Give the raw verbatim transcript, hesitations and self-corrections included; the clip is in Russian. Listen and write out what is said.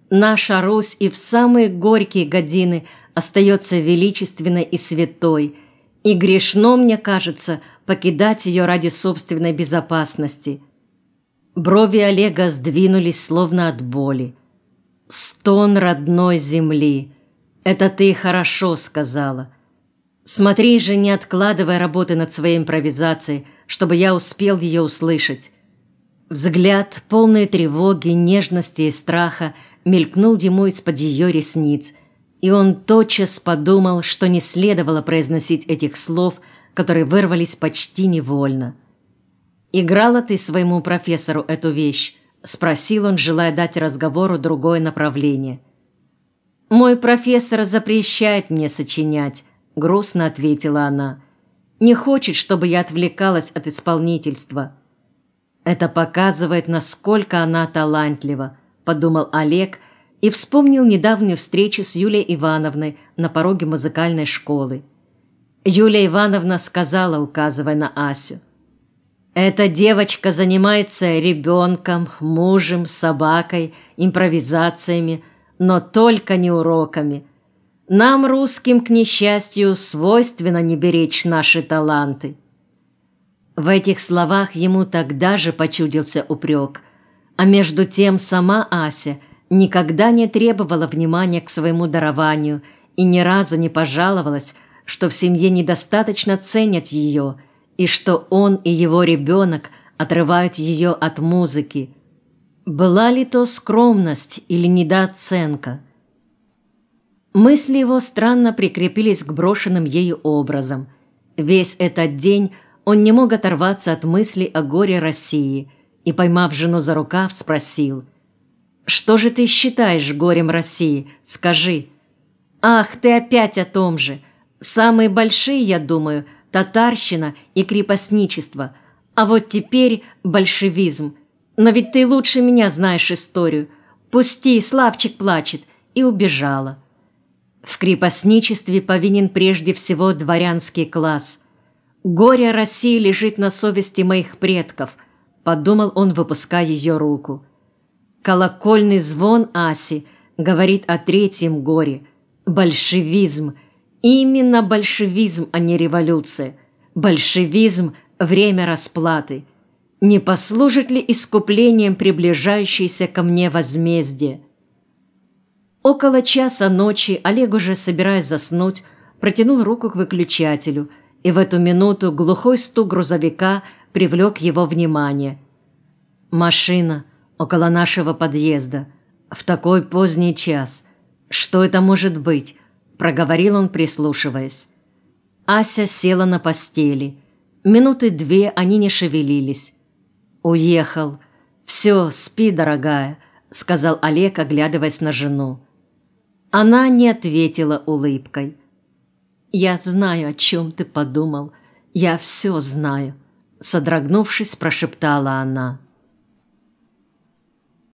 Наша Русь и в самые горькие годины остается величественной и святой, и грешно, мне кажется, покидать ее ради собственной безопасности». Брови Олега сдвинулись словно от боли. «Стон родной земли. Это ты хорошо сказала. Смотри же, не откладывай работы над своей импровизацией, чтобы я успел ее услышать». Взгляд, полный тревоги, нежности и страха, мелькнул ему из-под ее ресниц, и он тотчас подумал, что не следовало произносить этих слов, которые вырвались почти невольно. «Играла ты своему профессору эту вещь?» — спросил он, желая дать разговору другое направление. «Мой профессор запрещает мне сочинять», — грустно ответила она. «Не хочет, чтобы я отвлекалась от исполнительства». «Это показывает, насколько она талантлива», — подумал Олег и вспомнил недавнюю встречу с Юлией Ивановной на пороге музыкальной школы. Юлия Ивановна сказала, указывая на Асю: «Эта девочка занимается ребенком, мужем, собакой, импровизациями, но только не уроками. Нам, русским, к несчастью, свойственно не беречь наши таланты». В этих словах ему тогда же почудился упрек, а между тем сама Ася никогда не требовала внимания к своему дарованию и ни разу не пожаловалась, что в семье недостаточно ценят ее и что он и его ребенок отрывают ее от музыки. Была ли то скромность или недооценка? Мысли его странно прикрепились к брошенным ею образам. Весь этот день он не мог оторваться от мыслей о горе России и, поймав жену за рукав, спросил: «Что же ты считаешь горем России? Скажи». «Ах, ты опять о том же. Самые большие, я думаю, татарщина и крепостничество, а вот теперь большевизм. Но ведь ты лучше меня знаешь историю. Пусти, Славчик плачет», и убежала. В крепостничестве повинен прежде всего дворянский класс. «Горе России лежит на совести моих предков», — подумал он, выпуская ее руку. Колокольный звон Аси говорит о третьем горе — большевизм. Именно большевизм, а не революция. Большевизм — время расплаты. Не послужит ли искуплением приближающееся ко мне возмездие? Около часа ночи Олег, уже собираясь заснуть, протянул руку к выключателю, и в эту минуту глухой стук грузовика привлек его внимание. «Машина около нашего подъезда. В такой поздний час. Что это может быть?» — проговорил он, прислушиваясь. Ася села на постели. Минуты две они не шевелились. «Уехал. Все, спи, дорогая», — сказал Олег, оглядываясь на жену. Она не ответила улыбкой. «Я знаю, о чем ты подумал. Я все знаю», — содрогнувшись, прошептала она.